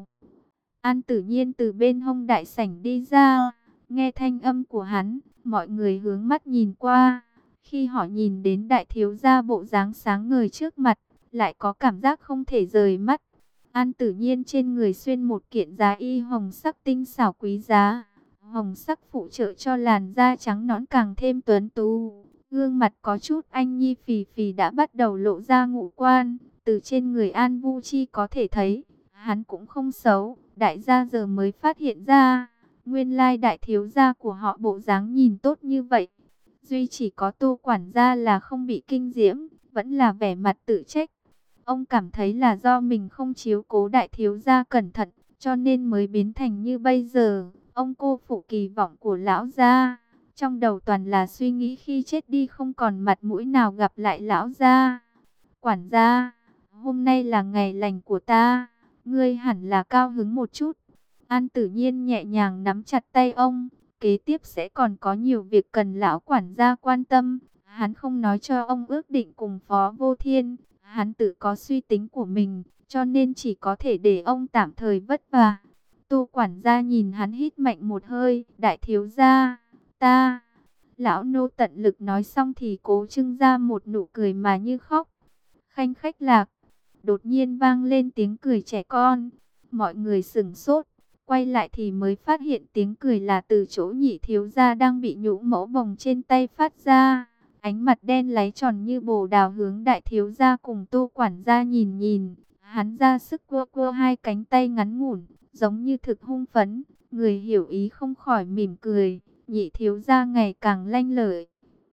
An Tử Nhiên từ bên hông đại sảnh đi ra, nghe thanh âm của hắn, mọi người hướng mắt nhìn qua. Khi họ nhìn đến đại thiếu gia bộ dáng sáng ngời trước mặt, lại có cảm giác không thể rời mắt. An Tử Nhiên trên người xuyên một kiện giá y hồng sắc tinh xảo quý giá. Hồng sắc phụ trợ cho làn da trắng nõn càng thêm tuấn tú. Gương mặt có chút anh nhi phì phì đã bắt đầu lộ ra ngũ quan. Từ trên người An Vu Chi có thể thấy, hắn cũng không xấu. Đại gia giờ mới phát hiện ra, nguyên lai đại thiếu gia của họ bộ dáng nhìn tốt như vậy. Duy chỉ có Tô quản gia là không bị kinh diễm, vẫn là vẻ mặt tự trách. Ông cảm thấy là do mình không chiếu cố đại thiếu gia cẩn thận, cho nên mới biến thành như bây giờ. Ông cô phụ kỳ vọng của lão gia, trong đầu toàn là suy nghĩ khi chết đi không còn mặt mũi nào gặp lại lão gia. Quản gia, hôm nay là ngày lành của ta, ngươi hẳn là cao hứng một chút. An Tử Nhiên nhẹ nhàng nắm chặt tay ông. Kế tiếp sẽ còn có nhiều việc cần lão quản gia quan tâm. Hắn không nói cho ông ước định cùng Phó Vô Thiên. Hắn tự có suy tính của mình, cho nên chỉ có thể để ông tạm thời vất vả. Tô quản gia nhìn hắn hít mạnh một hơi. Đại thiếu gia, ta. Lão nô tận lực nói xong thì cố trưng ra một nụ cười mà như khóc. Khanh khách lạc. Đột nhiên vang lên tiếng cười trẻ con. Mọi người sửng sốt. Quay lại thì mới phát hiện tiếng cười là từ chỗ nhị thiếu gia đang bị nhũ mẫu bồng trên tay phát ra. Ánh mặt đen láy tròn như bồ đào hướng đại thiếu gia cùng Tô quản gia nhìn nhìn. Hắn ra sức cua cua hai cánh tay ngắn ngủn, giống như thực hung phấn. Người hiểu ý không khỏi mỉm cười. Nhị thiếu gia ngày càng lanh lợi.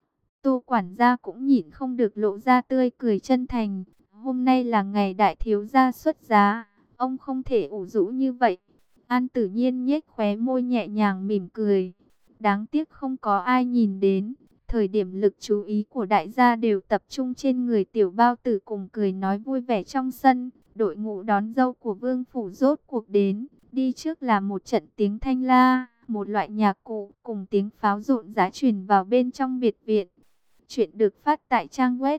Tô quản gia cũng nhịn không được lộ ra tươi cười chân thành. Hôm nay là ngày đại thiếu gia xuất giá, ông không thể ủ rũ như vậy. An Tử Nhiên nhếch khóe môi nhẹ nhàng mỉm cười. Đáng tiếc không có ai nhìn đến. Thời điểm lực chú ý của đại gia đều tập trung trên người tiểu bao tử cùng cười nói vui vẻ trong sân. Đội ngũ đón dâu của vương phủ rốt cuộc đến. Đi trước là một trận tiếng thanh la, một loại nhạc cụ cùng tiếng pháo rộn rã truyền vào bên trong biệt viện. Chuyện được phát tại trang web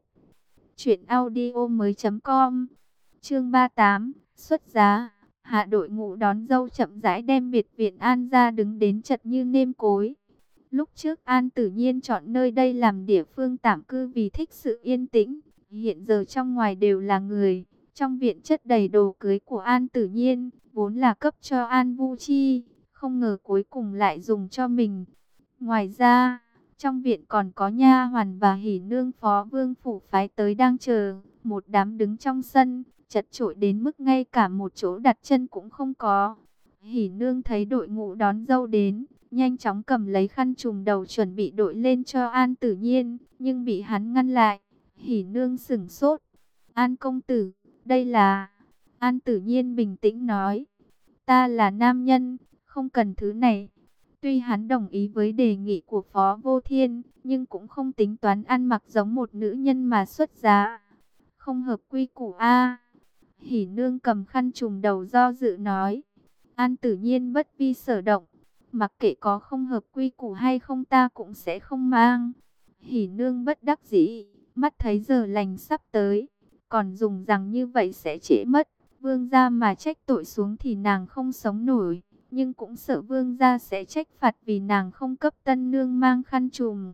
truyệnaudiomoi.com. Chương 38, xuất giá. Hạ đội ngũ đón dâu chậm rãi đem biệt viện An gia đứng đến chật như nêm cối. Lúc trước An Tử Nhiên chọn nơi đây làm địa phương tạm cư vì thích sự yên tĩnh. Hiện giờ trong ngoài đều là người, Trong viện chất đầy đồ cưới của An Tử Nhiên, vốn là cấp cho An Vu Chi, không ngờ cuối cùng lại dùng cho mình. Ngoài ra, trong viện còn có nha hoàn và hỉ nương phó vương phủ phái tới đang chờ, một đám đứng trong sân, chật chội đến mức ngay cả một chỗ đặt chân cũng không có. Hỉ nương thấy đội ngũ đón dâu đến, nhanh chóng cầm lấy khăn trùm đầu chuẩn bị đội lên cho An Tử Nhiên, nhưng bị hắn ngăn lại. Hỉ nương sững sốt. An công tử, đây là... An Tử Nhiên bình tĩnh nói, ta là nam nhân, không cần thứ này. Tuy hắn đồng ý với đề nghị của Phó Vô Thiên, nhưng cũng không tính toán ăn mặc giống một nữ nhân mà xuất giá. Không hợp quy củ a. Hỉ nương cầm khăn trùm đầu do dự nói. An Tử Nhiên bất vi sở động. Mặc kệ có không hợp quy củ hay không ta cũng sẽ không mang. Hỉ nương bất đắc dĩ, mắt thấy giờ lành sắp tới. Còn dùng rằng như vậy sẽ trễ mất. Vương gia mà trách tội xuống thì nàng không sống nổi. Nhưng cũng sợ vương gia sẽ trách phạt vì nàng không cấp tân nương mang khăn trùm.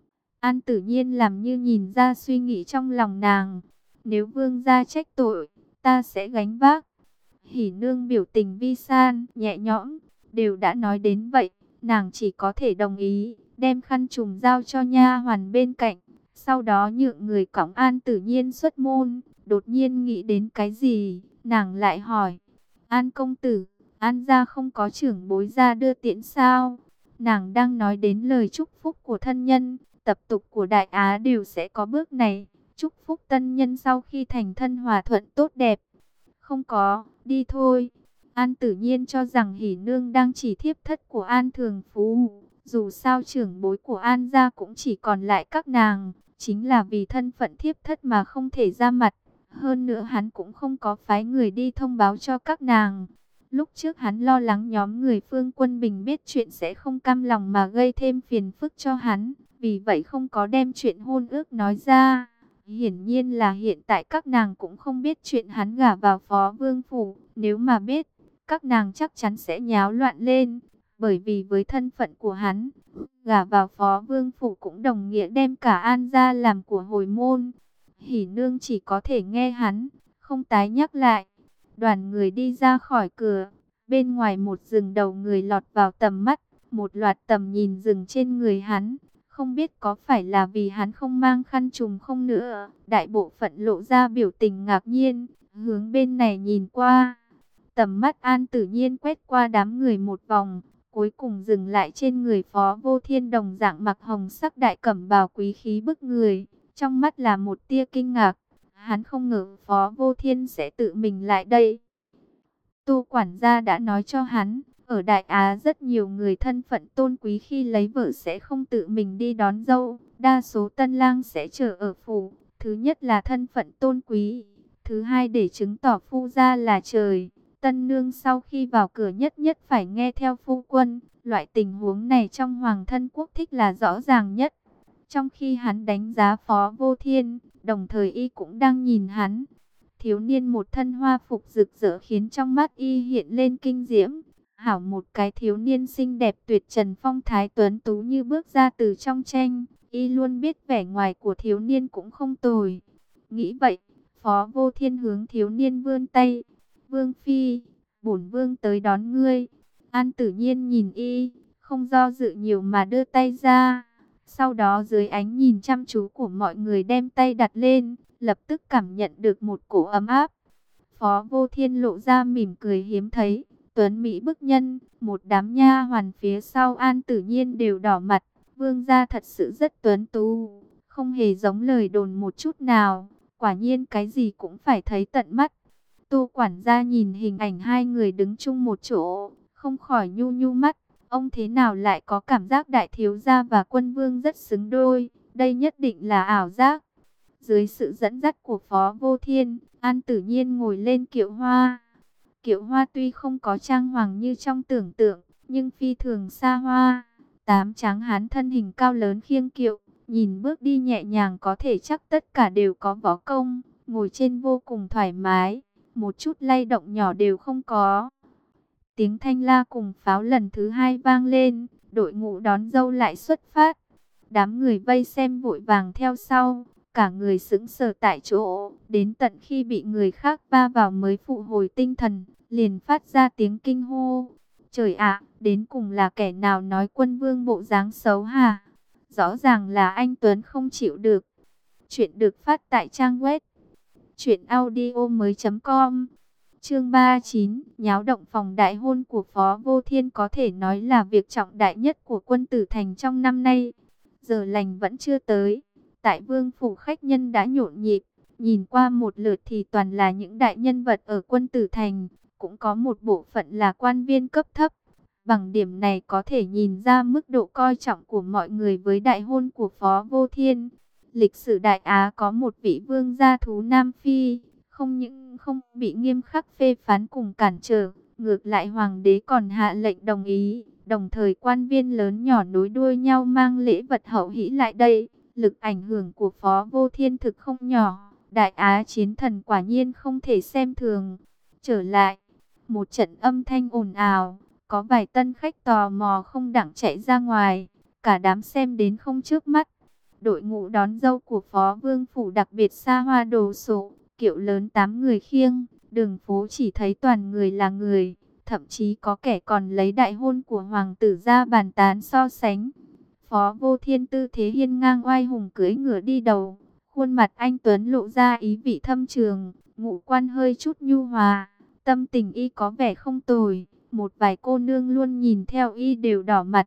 An Tử Nhiên làm như nhìn ra suy nghĩ trong lòng nàng. Nếu vương gia trách tội, ta sẽ gánh vác. Hỉ nương biểu tình vi san, nhẹ nhõm. Đều đã nói đến vậy, nàng chỉ có thể đồng ý, đem khăn trùm giao cho nha hoàn bên cạnh. Sau đó nhượng người cõng An Tử Nhiên xuất môn. Đột nhiên nghĩ đến cái gì, nàng lại hỏi. An công tử, An gia không có trưởng bối ra đưa tiễn sao? Nàng đang nói đến lời chúc phúc của thân nhân, tập tục của Đại Á đều sẽ có bước này, chúc phúc tân nhân sau khi thành thân hòa thuận tốt đẹp. Không có, đi thôi. An Tử Nhiên cho rằng Hỉ nương đang chỉ thiếp thất của An Thường Phú, dù sao trưởng bối của An gia cũng chỉ còn lại các nàng, chính là vì thân phận thiếp thất mà không thể ra mặt. Hơn nữa hắn cũng không có phái người đi thông báo cho các nàng. Lúc trước hắn lo lắng nhóm người Phương Quân Bình biết chuyện sẽ không cam lòng mà gây thêm phiền phức cho hắn. Vì vậy không có đem chuyện hôn ước nói ra. Hiển nhiên là hiện tại các nàng cũng không biết chuyện hắn gả vào Phó Vương Phủ. Nếu mà biết, các nàng chắc chắn sẽ nháo loạn lên. Bởi vì với thân phận của hắn, gả vào Phó Vương Phủ cũng đồng nghĩa đem cả An gia làm của hồi môn. Hỉ nương chỉ có thể nghe hắn, không tái nhắc lại. Đoàn người đi ra khỏi cửa, bên ngoài một rừng đầu người lọt vào tầm mắt, một loạt tầm nhìn dừng trên người hắn. Không biết có phải là vì hắn không mang khăn trùm không nữa, đại bộ phận lộ ra biểu tình ngạc nhiên, hướng bên này nhìn qua. Tầm mắt An Tử Nhiên quét qua đám người một vòng, cuối cùng dừng lại trên người Phó Vô Thiên đồng dạng mặc hồng sắc đại cẩm bào quý khí bức người. Trong mắt là một tia kinh ngạc, hắn không ngờ Phó Vô Thiên sẽ tự mình lại đây. Tô quản gia đã nói cho hắn, ở Đại Á rất nhiều người thân phận tôn quý khi lấy vợ sẽ không tự mình đi đón dâu, đa số tân lang sẽ chờ ở phủ. Thứ nhất là thân phận tôn quý, thứ hai để chứng tỏ phu gia là trời. Tân nương sau khi vào cửa nhất nhất phải nghe theo phu quân, loại tình huống này trong hoàng thân quốc thích là rõ ràng nhất. Trong khi hắn đánh giá Phó Vô Thiên, đồng thời y cũng đang nhìn hắn. Thiếu niên một thân hoa phục rực rỡ khiến trong mắt y hiện lên kinh diễm. Hảo một cái thiếu niên xinh đẹp tuyệt trần phong thái tuấn tú như bước ra từ trong tranh. Y luôn biết vẻ ngoài của thiếu niên cũng không tồi. Nghĩ vậy, Phó Vô Thiên hướng thiếu niên vươn tay. Vương phi, bổn vương tới đón ngươi. An Tử Nhiên nhìn y, không do dự nhiều mà đưa tay ra. Sau đó dưới ánh nhìn chăm chú của mọi người đem tay đặt lên, lập tức cảm nhận được một cổ ấm áp. Phó Vô Thiên lộ ra mỉm cười hiếm thấy, tuấn mỹ bức nhân, một đám nha hoàn phía sau An Tử Nhiên đều đỏ mặt. Vương gia thật sự rất tuấn tú, không hề giống lời đồn một chút nào, quả nhiên cái gì cũng phải thấy tận mắt. Tô quản gia nhìn hình ảnh hai người đứng chung một chỗ, không khỏi nhu nhu mắt. Ông thế nào lại có cảm giác đại thiếu gia và quân vương rất xứng đôi, đây nhất định là ảo giác. Dưới sự dẫn dắt của Phó Vô Thiên, An Tử Nhiên ngồi lên kiệu hoa. Kiệu hoa tuy không có trang hoàng như trong tưởng tượng, nhưng phi thường xa hoa. Tám tráng hán thân hình cao lớn khiêng kiệu, nhìn bước đi nhẹ nhàng có thể chắc tất cả đều có võ công, ngồi trên vô cùng thoải mái, một chút lay động nhỏ đều không có. Tiếng thanh la cùng pháo lần thứ hai vang lên, đội ngũ đón dâu lại xuất phát. Đám người vây xem vội vàng theo sau, cả người sững sờ tại chỗ, đến tận khi bị người khác va vào mới phụ hồi tinh thần, liền phát ra tiếng kinh hô. Trời ạ, đến cùng là kẻ nào nói Quân Vương bộ dáng xấu hả? Rõ ràng là anh Tuấn không chịu được. Chuyện được phát tại trang web truyệnaudiomoi.com. Chương 39, nháo động phòng đại hôn của Phó Vô Thiên có thể nói là việc trọng đại nhất của Quân Tử Thành trong năm nay. Giờ lành vẫn chưa tới, tại Vương phủ khách nhân đã nhộn nhịp, nhìn qua một lượt thì toàn là những đại nhân vật ở Quân Tử Thành, cũng có một bộ phận là quan viên cấp thấp. Bằng điểm này có thể nhìn ra mức độ coi trọng của mọi người với đại hôn của Phó Vô Thiên. Lịch sử Đại Á có một vị vương gia thú Nam Phi, không những không bị nghiêm khắc phê phán cùng cản trở, ngược lại hoàng đế còn hạ lệnh đồng ý, đồng thời quan viên lớn nhỏ nối đuôi nhau mang lễ vật hậu hĩ lại đây. Lực ảnh hưởng của Phó Vô Thiên thực không nhỏ, Đại Á chiến thần quả nhiên không thể xem thường. Trở lại, một trận âm thanh ồn ào, có vài tân khách tò mò không đặng chạy ra ngoài, cả đám xem đến không chớp mắt. Đội ngũ đón dâu của Phó Vương phủ đặc biệt xa hoa đồ sộ, kiệu lớn 8 người khiêng, đường phố chỉ thấy toàn người là người, thậm chí có kẻ còn lấy đại hôn của hoàng tử ra bàn tán so sánh. Phó Vô Thiên tư thế hiên ngang oai hùng cưỡi ngựa đi đầu, khuôn mặt anh tuấn lộ ra ý vị thâm trường, ngũ quan hơi chút nhu hòa, tâm tình y có vẻ không tồi, một vài cô nương luôn nhìn theo y đều đỏ mặt.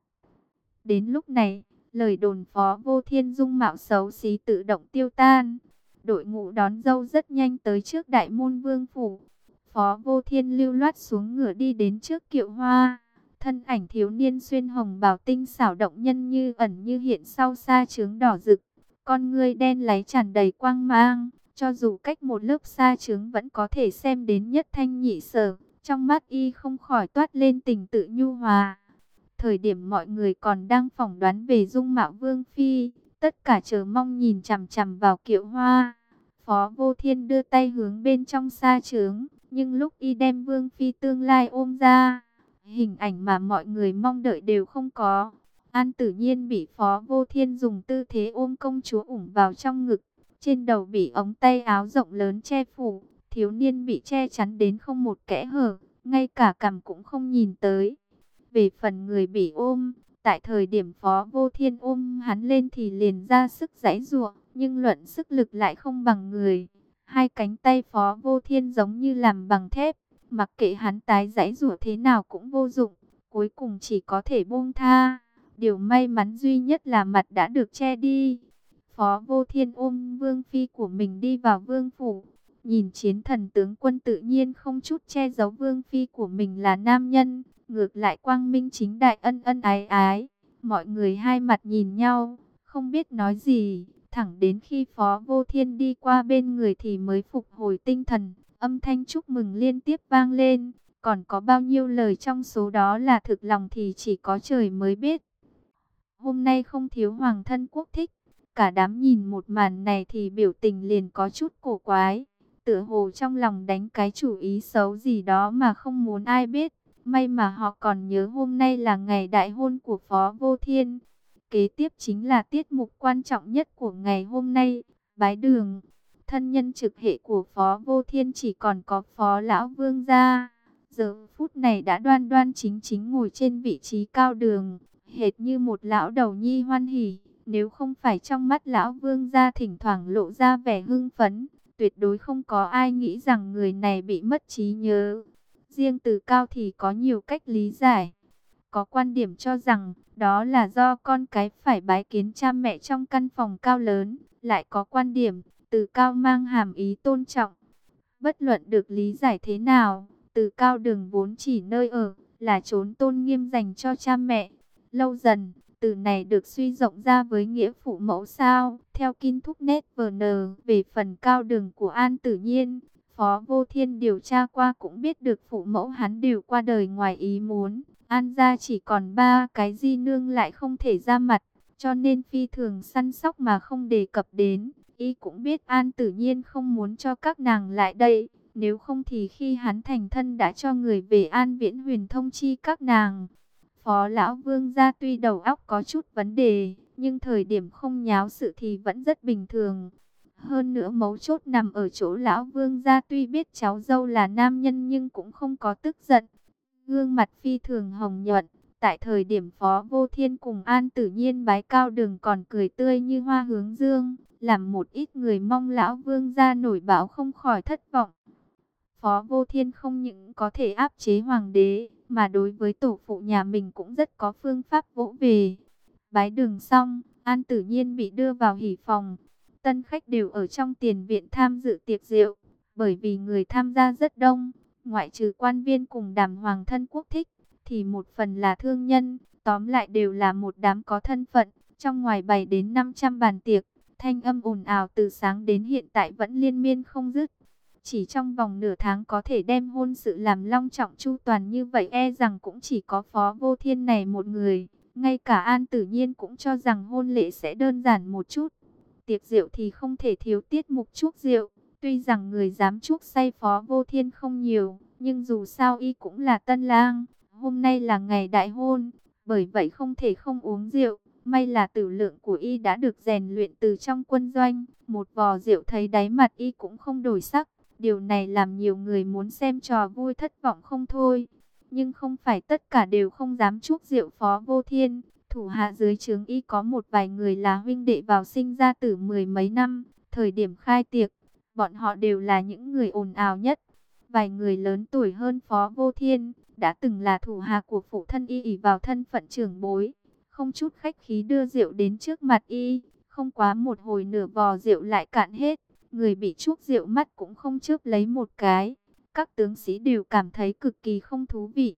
Đến lúc này, lời đồn Phó Vô Thiên dung mạo xấu xí tự động tiêu tan. Đội ngũ đón dâu rất nhanh tới trước đại môn Vương phủ. Phó Vô Thiên lưu loát xuống ngựa đi đến trước kiệu hoa. Thân ảnh thiếu niên xuyên hồng bào tinh xảo động nhân như ẩn như hiện sau sa chướng đỏ rực. Con ngươi đen láy tràn đầy quang mang. Cho dù cách một lớp sa chướng vẫn có thể xem đến nhất thanh nhị sở. Trong mắt y không khỏi toát lên tình tự nhu hòa. Thời điểm mọi người còn đang phỏng đoán về dung mạo Vương Phi, tất cả chờ mong nhìn chằm chằm vào kiệu hoa. Phó Vô Thiên đưa tay hướng bên trong sa chướng, nhưng lúc y đem Vương Phi tương lai ôm ra, hình ảnh mà mọi người mong đợi đều không có. An Tử Nhiên bị Phó Vô Thiên dùng tư thế ôm công chúa ủng vào trong ngực, trên đầu bị ống tay áo rộng lớn che phủ, thiếu niên bị che chắn đến không một kẽ hở, ngay cả cằm cũng không nhìn tới. Về phần người bị ôm, tại thời điểm Phó Vô Thiên ôm hắn lên thì liền ra sức giãy giụa, nhưng luận sức lực lại không bằng người. Hai cánh tay Phó Vô Thiên giống như làm bằng thép, mặc kệ hắn tái giãy giụa thế nào cũng vô dụng, cuối cùng chỉ có thể buông tha. Điều may mắn duy nhất là mặt đã được che đi. Phó Vô Thiên ôm Vương Phi của mình đi vào Vương phủ, nhìn chiến thần tướng quân tự nhiên không chút che giấu Vương Phi của mình là nam nhân. Ngược lại quang minh chính đại ân ân ái ái, mọi người hai mặt nhìn nhau, không biết nói gì, thẳng đến khi Phó Vô Thiên đi qua bên người thì mới phục hồi tinh thần, âm thanh chúc mừng liên tiếp vang lên, còn có bao nhiêu lời trong số đó là thực lòng thì chỉ có trời mới biết. Hôm nay không thiếu hoàng thân quốc thích, cả đám nhìn một màn này thì biểu tình liền có chút cổ quái, tựa hồ trong lòng đánh cái chủ ý xấu gì đó mà không muốn ai biết. May mà họ còn nhớ hôm nay là ngày đại hôn của Phó Vô Thiên. Kế tiếp chính là tiết mục quan trọng nhất của ngày hôm nay, bái đường. Thân nhân trực hệ của Phó Vô Thiên chỉ còn có Phó Lão Vương gia. Giờ phút này đã đoan đoan chính chính ngồi trên vị trí cao đường, hệt như một lão đầu nhi hoan hỉ. Nếu không phải trong mắt Lão Vương gia thỉnh thoảng lộ ra vẻ hưng phấn, tuyệt đối không có ai nghĩ rằng người này bị mất trí nhớ. Riêng từ Cao thì có nhiều cách lý giải. Có quan điểm cho rằng đó là do con cái phải bái kiến cha mẹ trong căn phòng cao lớn. Lại có quan điểm Từ Cao mang hàm ý tôn trọng. Bất luận được lý giải thế nào, Từ Cao đường vốn chỉ nơi ở, là chốn tôn nghiêm dành cho cha mẹ. Lâu dần, từ này được suy rộng ra với nghĩa phụ mẫu sao. Theo Kim Thúc Nét VN về phần cao đường của An Tử Nhiên, Phó Vô Thiên điều tra qua cũng biết được phụ mẫu hắn đều qua đời ngoài ý muốn. An gia chỉ còn 3 cái di nương lại không thể ra mặt, cho nên phi thường săn sóc mà không đề cập đến. Y cũng biết An Tử Nhiên không muốn cho các nàng lại đây, nếu không thì khi hắn thành thân đã cho người về An Viễn Huyền thông chi các nàng. Phó Lão Vương gia tuy đầu óc có chút vấn đề, nhưng thời điểm không nháo sự thì vẫn rất bình thường. Hơn nữa mấu chốt nằm ở chỗ lão vương gia tuy biết cháu dâu là nam nhân nhưng cũng không có tức giận. Gương mặt phi thường hồng nhuận, tại thời điểm Phó Vô Thiên cùng An Tử Nhiên bái cao đường còn cười tươi như hoa hướng dương, làm một ít người mong lão vương gia nổi bão không khỏi thất vọng. Phó Vô Thiên không những có thể áp chế hoàng đế, mà đối với tổ phụ nhà mình cũng rất có phương pháp vỗ về. Bái đường xong, An Tử Nhiên bị đưa vào hỉ phòng. Tân khách đều ở trong tiền viện tham dự tiệc rượu, bởi vì người tham gia rất đông, ngoại trừ quan viên cùng đàm hoàng thân quốc thích, thì một phần là thương nhân, tóm lại đều là một đám có thân phận, trong ngoài bày đến 500 bàn tiệc, thanh âm ồn ào từ sáng đến hiện tại vẫn liên miên không dứt. Chỉ trong vòng nửa tháng có thể đem hôn sự làm long trọng chu toàn như vậy e rằng cũng chỉ có Phó Vô Thiên này một người. Ngay cả An Tử Nhiên cũng cho rằng hôn lễ sẽ đơn giản một chút. Tiệc rượu thì không thể thiếu tiết mục chuốc rượu. Tuy rằng người dám chuốc say Phó Vô Thiên không nhiều, nhưng dù sao y cũng là tân lang. Hôm nay là ngày đại hôn, bởi vậy không thể không uống rượu. May là tử lượng của y đã được rèn luyện từ trong quân doanh. Một vò rượu thấy đáy mặt y cũng không đổi sắc. Điều này làm nhiều người muốn xem trò vui thất vọng không thôi. Nhưng không phải tất cả đều không dám chuốc rượu Phó Vô Thiên. Thủ hạ dưới trướng y có một vài người là huynh đệ vào sinh ra tử mười mấy năm. Thời điểm khai tiệc, bọn họ đều là những người ồn ào nhất. Vài người lớn tuổi hơn Phó Vô Thiên, đã từng là thủ hạ của phụ thân y ỷ vào thân phận trưởng bối. Không chút khách khí đưa rượu đến trước mặt y, không quá một hồi nửa vò rượu lại cạn hết. Người bị chuốc rượu mắt cũng không chớp lấy một cái. Các tướng sĩ đều cảm thấy cực kỳ không thú vị.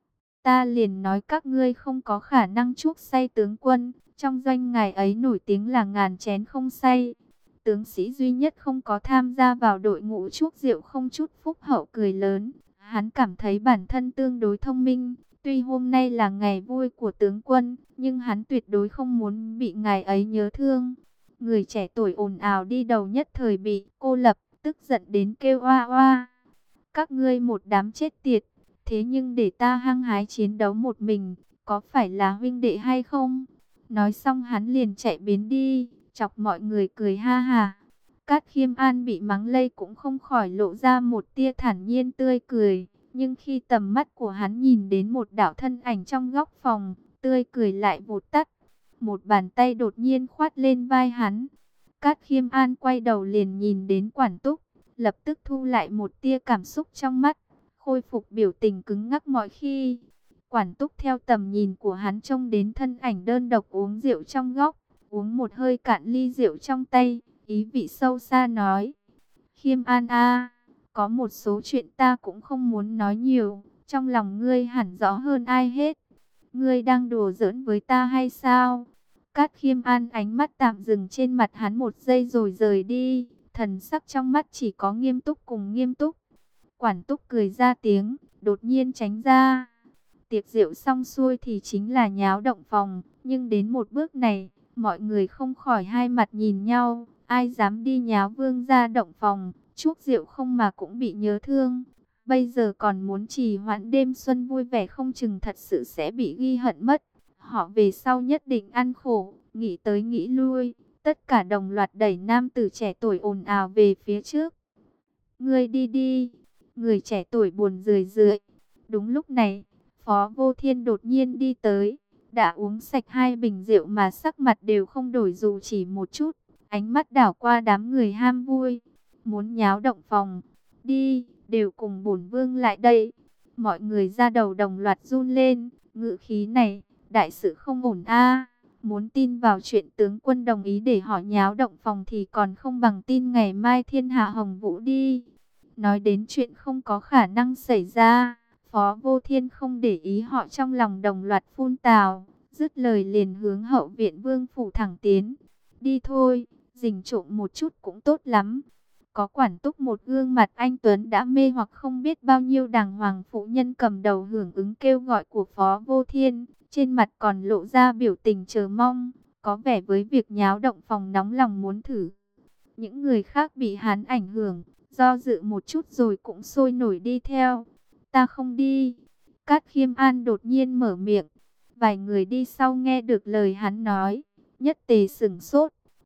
Ta liền nói các ngươi không có khả năng chuốc say tướng quân. Trong doanh ngài ấy nổi tiếng là ngàn chén không say. Tướng sĩ duy nhất không có tham gia vào đội ngũ chuốc rượu không chút phúc hậu cười lớn. Hắn cảm thấy bản thân tương đối thông minh. Tuy hôm nay là ngày vui của tướng quân, nhưng hắn tuyệt đối không muốn bị ngài ấy nhớ thương. Người trẻ tuổi ồn ào đi đầu nhất thời bị cô lập, tức giận đến kêu oa oa. Các ngươi một đám chết tiệt, thế nhưng để ta hăng hái chiến đấu một mình, có phải là huynh đệ hay không? Nói xong hắn liền chạy biến đi, chọc mọi người cười ha ha. Cát Khiêm An bị mắng lây cũng không khỏi lộ ra một tia thản nhiên tươi cười. Nhưng khi tầm mắt của hắn nhìn đến một đạo thân ảnh trong góc phòng, tươi cười lại vụt tắt. Một bàn tay đột nhiên khoát lên vai hắn. Cát Khiêm An quay đầu liền nhìn đến Quản Túc, lập tức thu lại một tia cảm xúc trong mắt, khôi phục biểu tình cứng ngắc mọi khi. Quản Túc theo tầm nhìn của hắn trông đến thân ảnh đơn độc uống rượu trong góc, uống một hơi cạn ly rượu trong tay, ý vị sâu xa nói: Khiêm An a, có một số chuyện ta cũng không muốn nói nhiều, trong lòng ngươi hẳn rõ hơn ai hết. Ngươi đang đùa giỡn với ta hay sao? Cát Khiêm An ánh mắt tạm dừng trên mặt hắn một giây rồi rời đi, thần sắc trong mắt chỉ có nghiêm túc cùng nghiêm túc. Quản Túc cười ra tiếng, đột nhiên tránh ra. Tiệc rượu xong xuôi thì chính là nháo động phòng, nhưng đến một bước này, mọi người không khỏi hai mặt nhìn nhau, ai dám đi nháo vương gia động phòng, chuốc rượu không mà cũng bị nhớ thương. Bây giờ còn muốn trì hoãn đêm xuân vui vẻ không chừng thật sự sẽ bị ghi hận mất. Họ về sau nhất định ăn khổ, nghĩ tới nghĩ lui, tất cả đồng loạt đẩy nam tử trẻ tuổi ồn ào về phía trước. Ngươi đi đi, người trẻ tuổi buồn rười rượi. Đúng lúc này, Phó Vô Thiên đột nhiên đi tới, đã uống sạch hai bình rượu mà sắc mặt đều không đổi dù chỉ một chút, ánh mắt đảo qua đám người ham vui, muốn nháo động phòng. Đi, đều cùng bổn vương lại đây. Mọi người ra đầu đồng loạt run lên, ngữ khí này, đại sự không ổn a. Muốn tin vào chuyện tướng quân đồng ý để họ nháo động phòng thì còn không bằng tin ngày mai thiên hạ hồng vũ đi. Nói đến chuyện không có khả năng xảy ra, Phó Vô Thiên không để ý họ trong lòng đồng loạt phun tào, dứt lời liền hướng hậu viện vương phủ thẳng tiến. Đi thôi, rình trộm một chút cũng tốt lắm. Có Quản Túc một gương mặt anh tuấn đã mê hoặc không biết bao nhiêu đàng hoàng phụ nhân cầm đầu hưởng ứng kêu gọi của Phó Vô Thiên, trên mặt còn lộ ra biểu tình chờ mong, có vẻ với việc nháo động phòng nóng lòng muốn thử. Những người khác bị hắn ảnh hưởng, do dự một chút rồi cũng sôi nổi đi theo. Ta không đi. Cát Khiêm An đột nhiên mở miệng. Vài người đi sau nghe được lời hắn nói, nhất tề sửng sốt.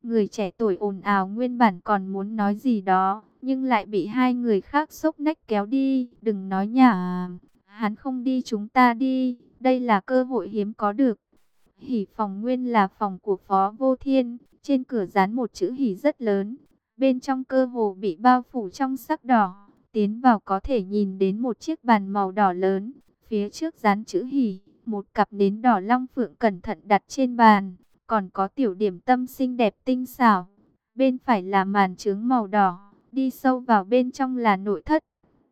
Người trẻ tuổi ồn ào nguyên bản còn muốn nói gì đó, nhưng lại bị hai người khác xốc nách kéo đi. Đừng nói nhả, hắn không đi chúng ta đi, đây là cơ hội hiếm có được. Hỉ phòng nguyên là phòng của Phó Vô Thiên, trên cửa dán một chữ hỉ rất lớn, bên trong cơ hồ bị bao phủ trong sắc đỏ. Tiến vào có thể nhìn đến một chiếc bàn màu đỏ lớn, phía trước dán chữ hỉ, một cặp nến đỏ long phượng cẩn thận đặt trên bàn, còn có tiểu điểm tâm xinh đẹp tinh xảo. Bên phải là màn trướng màu đỏ, đi sâu vào bên trong là nội thất.